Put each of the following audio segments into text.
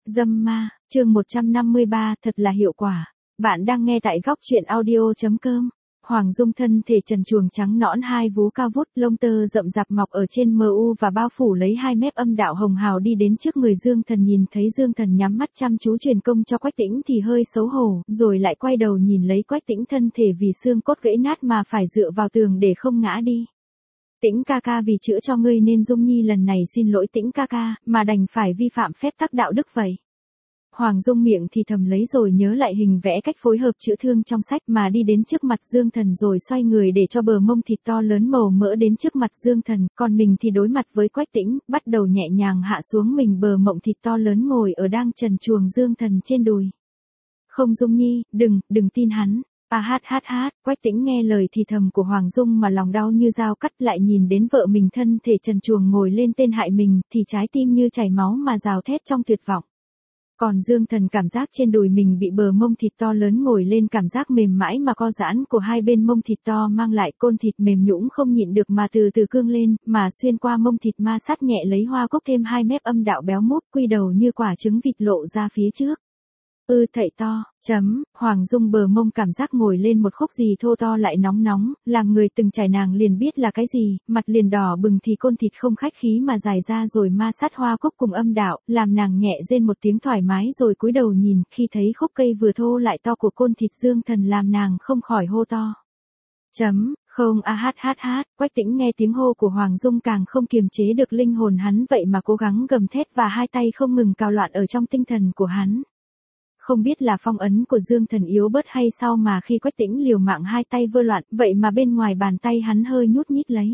Dâm ma, chương 153, thật là hiệu quả. Bạn đang nghe tại góc truyện audio.com. Hoàng Dung thân thể trần truồng trắng nõn, hai vú cao vút, lông tơ rậm rạp mọc ở trên mu và bao phủ lấy hai mép âm đạo hồng hào, đi đến trước người Dương Thần. Nhìn thấy Dương Thần nhắm mắt chăm chú truyền công cho Quách Tĩnh thì hơi xấu hổ, rồi lại quay đầu nhìn lấy Quách Tĩnh, thân thể vì xương cốt gãy nát mà phải dựa vào tường để không ngã đi. Tĩnh ca ca, vì chữa cho ngươi nên Dung Nhi lần này xin lỗi Tĩnh ca ca, mà đành phải vi phạm phép tắc đạo đức vậy. Hoàng Dung miệng thì thầm lấy rồi nhớ lại hình vẽ cách phối hợp chữa thương trong sách, mà đi đến trước mặt Dương Thần rồi xoay người để cho bờ mông thịt to lớn màu mỡ đến trước mặt Dương Thần, còn mình thì đối mặt với Quách Tĩnh, bắt đầu nhẹ nhàng hạ xuống mình bờ mông thịt to lớn ngồi ở đang trần truồng Dương Thần trên đùi. Không Dung Nhi, đừng tin hắn. Quách Tĩnh nghe lời thì thầm của Hoàng Dung mà lòng đau như dao cắt, lại nhìn đến vợ mình thân thể trần truồng ngồi lên tên hại mình, thì trái tim như chảy máu mà gào thét trong tuyệt vọng. Còn Dương Thần cảm giác trên đùi mình bị bờ mông thịt to lớn ngồi lên, cảm giác mềm mãi mà co giãn của hai bên mông thịt to mang lại, côn thịt mềm nhũn không nhịn được mà từ từ cương lên, mà xuyên qua mông thịt ma sát nhẹ lấy hoa cúc thêm hai mép âm đạo béo mút quy đầu như quả trứng vịt lộ ra phía trước. Thậy to, Hoàng Dung bờ mông cảm giác ngồi lên một khúc gì thô to lại nóng nóng, làm người từng trải nàng liền biết là cái gì, mặt liền đỏ bừng, thì côn thịt không khách khí mà dài ra rồi ma sát hoa cúc cùng âm đạo, làm nàng nhẹ rên một tiếng thoải mái rồi cúi đầu nhìn, khi thấy khúc cây vừa thô lại to của côn thịt Dương Thần làm nàng không khỏi hô to. Không Quách Tĩnh nghe tiếng hô của Hoàng Dung càng không kiềm chế được linh hồn hắn, vậy mà cố gắng gầm thét và hai tay không ngừng cào loạn ở trong tinh thần của hắn. Không biết là phong ấn của Dương Thần yếu bớt hay sao mà khi Quách Tĩnh liều mạng hai tay vơ loạn, vậy mà bên ngoài bàn tay hắn hơi nhút nhít lấy.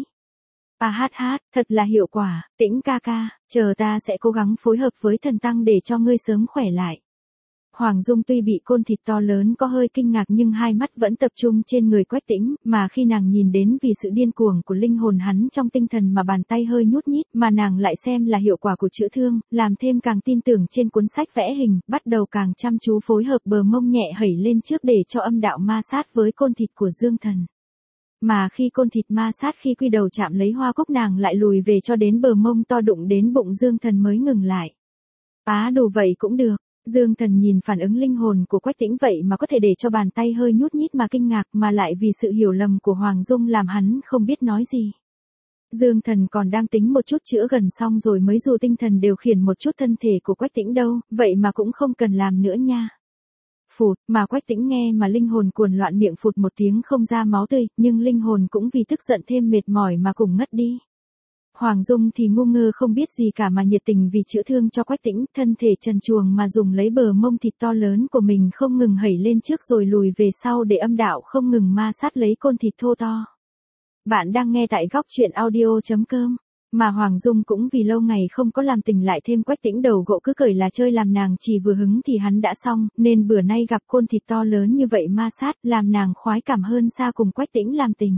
Thật là hiệu quả, Tĩnh ca ca, chờ ta sẽ cố gắng phối hợp với thần tăng để cho ngươi sớm khỏe lại. Hoàng Dung tuy bị côn thịt to lớn có hơi kinh ngạc nhưng hai mắt vẫn tập trung trên người Quách Tĩnh, mà khi nàng nhìn đến vì sự điên cuồng của linh hồn hắn trong tinh thần mà bàn tay hơi nhút nhít, mà nàng lại xem là hiệu quả của chữa thương, làm thêm càng tin tưởng trên cuốn sách vẽ hình, bắt đầu càng chăm chú phối hợp bờ mông nhẹ hẩy lên trước để cho âm đạo ma sát với côn thịt của Dương Thần. Mà khi côn thịt ma sát khi quy đầu chạm lấy hoa cúc, nàng lại lùi về cho đến bờ mông to đụng đến bụng Dương Thần mới ngừng lại. Đồ vậy cũng được. Dương Thần nhìn phản ứng linh hồn của Quách Tĩnh vậy mà có thể để cho bàn tay hơi nhút nhít mà kinh ngạc, mà lại vì sự hiểu lầm của Hoàng Dung làm hắn không biết nói gì. Dương Thần còn đang tính một chút chữa gần xong rồi mới dụ tinh thần điều khiển một chút thân thể của Quách Tĩnh đâu, vậy mà cũng không cần làm nữa nha. Phụt, mà Quách Tĩnh nghe mà linh hồn cuồn loạn, miệng phụt một tiếng không ra máu tươi, nhưng linh hồn cũng vì tức giận thêm mệt mỏi mà cùng ngất đi. Hoàng Dung thì ngu ngơ không biết gì cả mà nhiệt tình vì chữa thương cho Quách Tĩnh, thân thể trần truồng mà dùng lấy bờ mông thịt to lớn của mình không ngừng hẩy lên trước rồi lùi về sau để âm đạo không ngừng ma sát lấy côn thịt thô to. Bạn đang nghe tại góc truyện audio.com. Mà Hoàng Dung cũng vì lâu ngày không có làm tình lại thêm Quách Tĩnh đầu gỗ cứ cởi là chơi làm nàng chỉ vừa hứng thì hắn đã xong, nên bữa nay gặp côn thịt to lớn như vậy ma sát làm nàng khoái cảm hơn xa cùng Quách Tĩnh làm tình.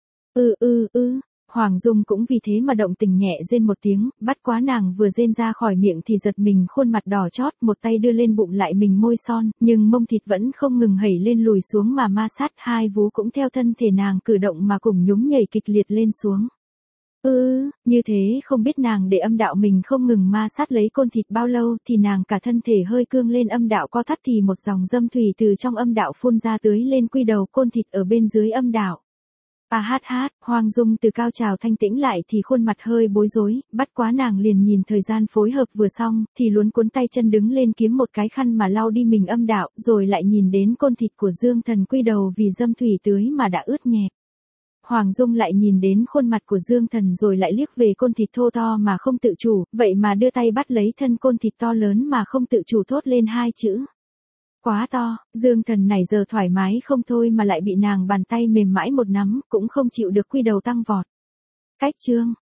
Hoàng Dung cũng vì thế mà động tình nhẹ rên một tiếng, bắt quá nàng vừa rên ra khỏi miệng thì giật mình khuôn mặt đỏ chót, một tay đưa lên bụng lại mình môi son, nhưng mông thịt vẫn không ngừng hẩy lên lùi xuống mà ma sát, hai vú cũng theo thân thể nàng cử động mà cùng nhún nhảy kịch liệt lên xuống. Như thế không biết nàng để âm đạo mình không ngừng ma sát lấy côn thịt bao lâu thì nàng cả thân thể hơi cương lên, âm đạo co thắt thì một dòng dâm thủy từ trong âm đạo phun ra tưới lên quy đầu côn thịt ở bên dưới âm đạo. Hoàng Dung từ cao trào thanh tĩnh lại thì khuôn mặt hơi bối rối, bắt quá nàng liền nhìn thời gian phối hợp vừa xong, thì luống cuốn tay chân đứng lên kiếm một cái khăn mà lau đi mình âm đạo, rồi lại nhìn đến côn thịt của Dương Thần quy đầu vì dâm thủy tưới mà đã ướt nhẹp. Hoàng Dung lại nhìn đến khuôn mặt của Dương Thần rồi lại liếc về côn thịt thô to mà không tự chủ, vậy mà đưa tay bắt lấy thân côn thịt to lớn mà không tự chủ thốt lên hai chữ. Quá to, Dương Thần này giờ thoải mái không thôi mà lại bị nàng bàn tay mềm mãi một nắm, cũng không chịu được quy đầu tăng vọt. Cách chương,